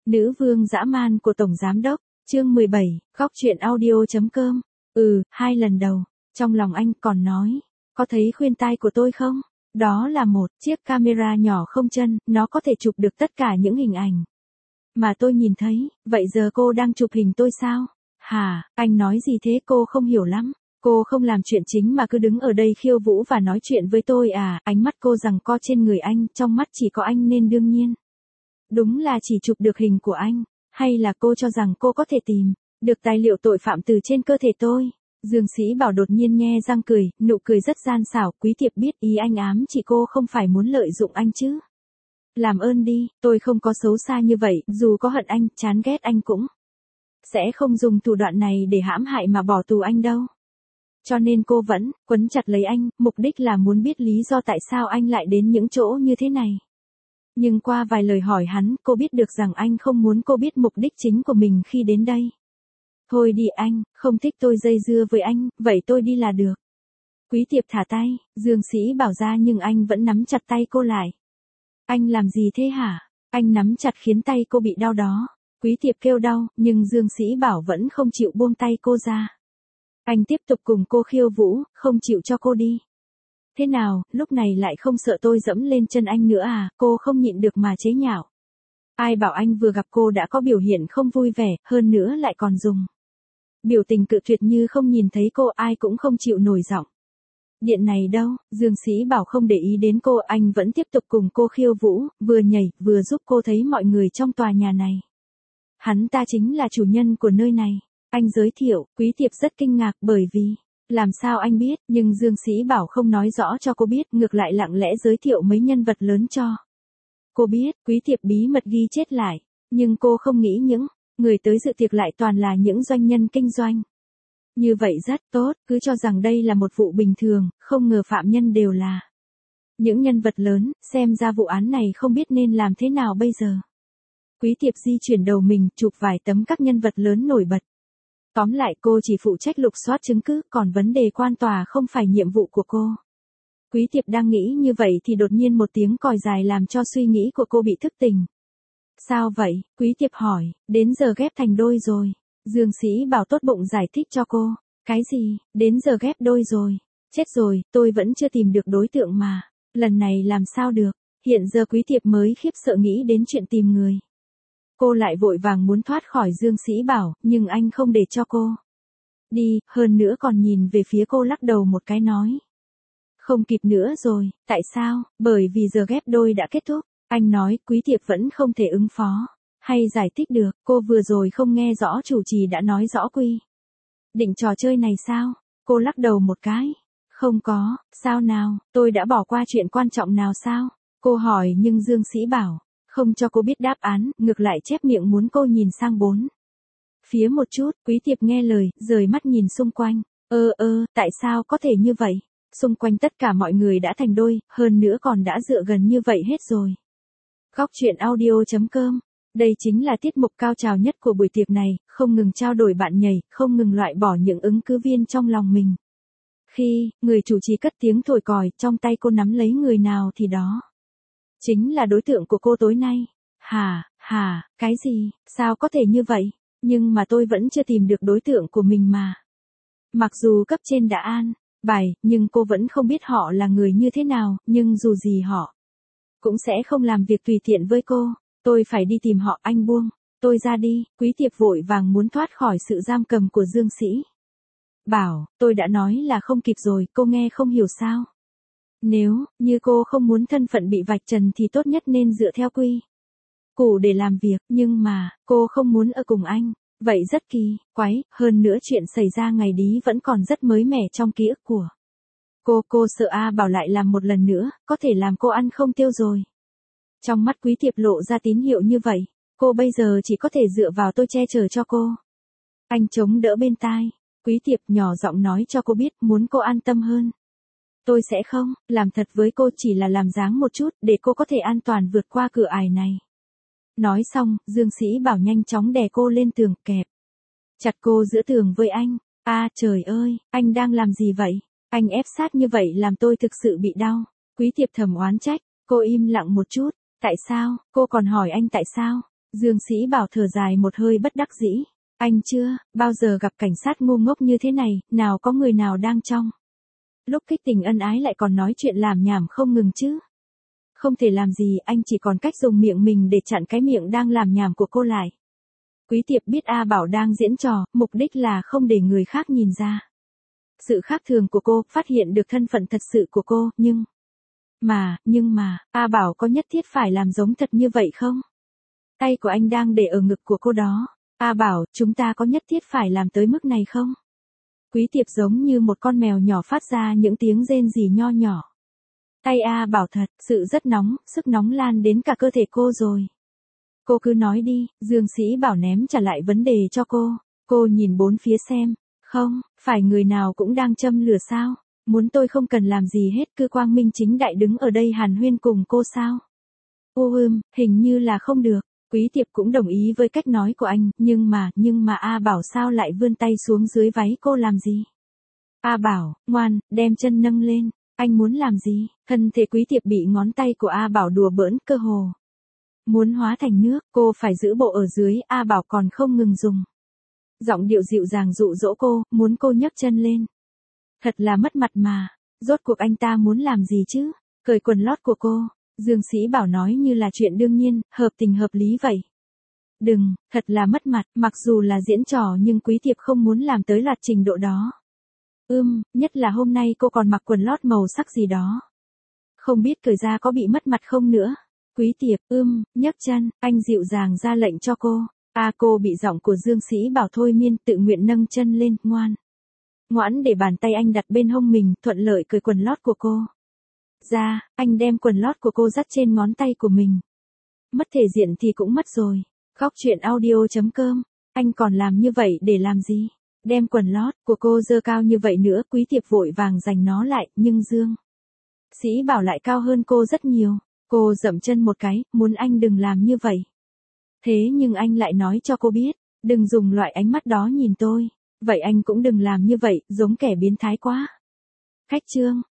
Nữ vương dã man của Tổng Giám Đốc, chương 17, góc truyện audio.com. 2 lần đầu, trong lòng anh còn nói, có thấy khuyên tai của tôi không? Đó là một chiếc camera nhỏ không chân, nó có thể chụp được tất cả những hình ảnh mà tôi nhìn thấy, vậy giờ cô đang chụp hình tôi sao? Hả, anh nói gì thế, cô không hiểu lắm. Cô không làm chuyện chính mà cứ đứng ở đây khiêu vũ và nói chuyện với tôi à? Ánh mắt cô giằng co trên người anh, trong mắt chỉ có anh nên đương nhiên. Đúng là chỉ chụp được hình của anh, hay là cô cho rằng cô có thể tìm được tài liệu tội phạm từ trên cơ thể tôi? Dương Sĩ Bảo đột nhiên nhe răng cười, nụ cười rất gian xảo. Quý Tiệp biết ý anh ám chị cô không phải muốn lợi dụng anh chứ. Làm ơn đi, tôi không có xấu xa như vậy, dù có hận anh, chán ghét anh cũng sẽ không dùng thủ đoạn này để hãm hại mà bỏ tù anh đâu. Cho nên cô vẫn quấn chặt lấy anh, mục đích là muốn biết lý do tại sao anh lại đến những chỗ như thế này. Nhưng qua vài lời hỏi hắn, cô biết được rằng anh không muốn cô biết mục đích chính của mình khi đến đây. Thôi đi anh, không thích tôi dây dưa với anh, vậy tôi đi là được. Quý Tiệp thả tay, Dương Sĩ Bảo ra nhưng anh vẫn nắm chặt tay cô lại. Anh làm gì thế hả? Anh nắm chặt khiến tay cô bị đau đó. Quý Tiệp kêu đau, nhưng Dương Sĩ Bảo vẫn không chịu buông tay cô ra. Anh tiếp tục cùng cô khiêu vũ, không chịu cho cô đi. Thế nào, lúc này lại không sợ tôi dẫm lên chân anh nữa à? Cô không nhịn được mà chế nhạo. Ai bảo anh vừa gặp cô đã có biểu hiện không vui vẻ, hơn nữa lại còn dùng biểu tình cự tuyệt như không nhìn thấy cô, ai cũng không chịu nổi giọng. Điện này đâu, Dương Sĩ Bảo không để ý đến cô, anh vẫn tiếp tục cùng cô khiêu vũ, vừa nhảy, vừa giúp cô thấy mọi người trong tòa nhà này. Hắn ta chính là chủ nhân của nơi này. Anh giới thiệu, Quý Tiệp rất kinh ngạc bởi vì, làm sao anh biết, nhưng Dương Sĩ Bảo không nói rõ cho cô biết, ngược lại lặng lẽ giới thiệu mấy nhân vật lớn cho cô biết. Quý Tiệp bí mật ghi chết lại, nhưng cô không nghĩ những người tới dự tiệc lại toàn là những doanh nhân kinh doanh. Như vậy rất tốt, cứ cho rằng đây là một vụ bình thường, không ngờ phạm nhân đều là những nhân vật lớn, xem ra vụ án này không biết nên làm thế nào bây giờ. Quý Tiệp di chuyển đầu mình, chụp vài tấm các nhân vật lớn nổi bật. Tóm lại cô chỉ phụ trách lục soát chứng cứ, còn vấn đề quan tòa không phải nhiệm vụ của cô. Quý Tiệp đang nghĩ như vậy thì đột nhiên một tiếng còi dài làm cho suy nghĩ của cô bị thức tỉnh. Sao vậy? Quý Tiệp hỏi, đến giờ ghép thành đôi rồi. Dương Sĩ Bảo tốt bụng giải thích cho cô. Cái gì? Đến giờ ghép đôi rồi. Chết rồi, tôi vẫn chưa tìm được đối tượng mà. Lần này làm sao được? Hiện giờ Quý Tiệp mới khiếp sợ nghĩ đến chuyện tìm người. Cô lại vội vàng muốn thoát khỏi Dương Sĩ Bảo, nhưng anh không để cho cô đi, hơn nữa còn nhìn về phía cô lắc đầu một cái nói. Không kịp nữa rồi, tại sao? Bởi vì giờ ghép đôi đã kết thúc. Anh nói, Quý Tiệp vẫn không thể ứng phó hay giải thích được, cô vừa rồi không nghe rõ chủ trì đã nói rõ quy định trò chơi này sao? Cô lắc đầu một cái. Không có, sao nào, tôi đã bỏ qua chuyện quan trọng nào sao? Cô hỏi nhưng Dương Sĩ Bảo không cho cô biết đáp án, ngược lại chép miệng muốn cô nhìn sang bốn phía một chút. Quý Tiệp nghe lời, rời mắt nhìn xung quanh. Tại sao có thể như vậy? Xung quanh tất cả mọi người đã thành đôi, hơn nữa còn đã dựa gần như vậy hết rồi. Góc truyện audio.com. Đây chính là tiết mục cao trào nhất của buổi tiệc này, không ngừng trao đổi bạn nhảy, không ngừng loại bỏ những ứng cử viên trong lòng mình. Khi người chủ trì cất tiếng thổi còi, trong tay cô nắm lấy người nào thì đó chính là đối tượng của cô tối nay. Cái gì? Sao có thể như vậy? Nhưng mà tôi vẫn chưa tìm được đối tượng của mình mà. Mặc dù cấp trên đã an bài, nhưng cô vẫn không biết họ là người như thế nào, nhưng dù gì họ cũng sẽ không làm việc tùy tiện với cô. Tôi phải đi tìm họ, anh buông tôi ra đi. Quý Tiệp vội vàng muốn thoát khỏi sự giam cầm của Dương Sĩ Bảo. Tôi đã nói là không kịp rồi, cô nghe không hiểu sao? Nếu như cô không muốn thân phận bị vạch trần thì tốt nhất nên dựa theo quy củ để làm việc, nhưng mà cô không muốn ở cùng anh. Vậy rất kỳ quái, hơn nữa chuyện xảy ra ngày đó vẫn còn rất mới mẻ trong ký ức của cô sợ Bảo lại làm một lần nữa, có thể làm cô ăn không tiêu rồi. Trong mắt Quý Tiệp lộ ra tín hiệu như vậy, cô bây giờ chỉ có thể dựa vào tôi che chở cho cô. Anh chống đỡ bên tai, Quý Tiệp nhỏ giọng nói cho cô biết, muốn cô an tâm hơn. Tôi sẽ không làm thật với cô, chỉ là làm dáng một chút, để cô có thể an toàn vượt qua cửa ải này. Nói xong, Dương Sĩ Bảo nhanh chóng đè cô lên tường, kẹp chặt cô giữa tường với anh. Trời ơi, anh đang làm gì vậy? Anh ép sát như vậy làm tôi thực sự bị đau. Quý Tiệp thầm oán trách, cô im lặng một chút. Tại sao? Cô còn hỏi anh tại sao? Dương Sĩ Bảo thở dài một hơi bất đắc dĩ. Anh chưa bao giờ gặp cảnh sát ngu ngốc như thế này, nào có người nào đang trong lúc kích tình ân ái lại còn nói chuyện làm nhảm không ngừng chứ. Không thể làm gì, anh chỉ còn cách dùng miệng mình để chặn cái miệng đang làm nhảm của cô lại. Quý Tiệp biết A Bảo đang diễn trò, mục đích là không để người khác nhìn ra sự khác thường của cô, phát hiện được thân phận thật sự của cô, nhưng mà, A Bảo có nhất thiết phải làm giống thật như vậy không? Tay của anh đang để ở ngực của cô đó. A Bảo, chúng ta có nhất thiết phải làm tới mức này không? Quý Tiệp giống như một con mèo nhỏ phát ra những tiếng rên rỉ nho nhỏ. Tay A Bảo thật sự rất nóng, sức nóng lan đến cả cơ thể cô rồi. Cô cứ nói đi, Dương Sĩ Bảo ném trả lại vấn đề cho cô. Cô nhìn bốn phía xem. Không, phải người nào cũng đang châm lửa sao? Muốn tôi không cần làm gì hết, cứ quang minh chính đại đứng ở đây hàn huyên cùng cô sao? Hình như là không được. Quý Tiệp cũng đồng ý với cách nói của anh, nhưng mà A Bảo sao lại vươn tay xuống dưới váy cô làm gì? A Bảo, ngoan, đem chân nâng lên. Anh muốn làm gì? Thân thể Quý Tiệp bị ngón tay của A Bảo đùa bỡn, cơ hồ muốn hóa thành nước, cô phải giữ bộ ở dưới, A Bảo còn không ngừng dùng giọng điệu dịu dàng dụ dỗ cô, muốn cô nhấc chân lên. Thật là mất mặt mà, rốt cuộc anh ta muốn làm gì chứ? Cởi quần lót của cô. Dương Sĩ Bảo nói như là chuyện đương nhiên, hợp tình hợp lý vậy. Đừng, thật là mất mặt, mặc dù là diễn trò nhưng Quý Tiệp không muốn làm tới loạt trình độ đó. Nhất là hôm nay cô còn mặc quần lót màu sắc gì đó. Không biết cởi ra có bị mất mặt không nữa. Quý Tiệp, nhấc chân, anh dịu dàng ra lệnh cho cô. Cô bị giọng của Dương Sĩ Bảo thôi miên, tự nguyện nâng chân lên, ngoãn để bàn tay anh đặt bên hông mình, thuận lợi cởi quần lót của cô. Anh đem quần lót của cô dắt trên ngón tay của mình. Mất thể diện thì cũng mất rồi. Góc truyện audio.com, anh còn làm như vậy để làm gì? Đem quần lót của cô dơ cao như vậy nữa, Quý Tiệp vội vàng giành nó lại, nhưng Dương Sĩ Bảo lại cao hơn cô rất nhiều. Cô dậm chân một cái, muốn anh đừng làm như vậy. Thế nhưng anh lại nói cho cô biết, đừng dùng loại ánh mắt đó nhìn tôi. Vậy anh cũng đừng làm như vậy, giống kẻ biến thái quá. Khách trương.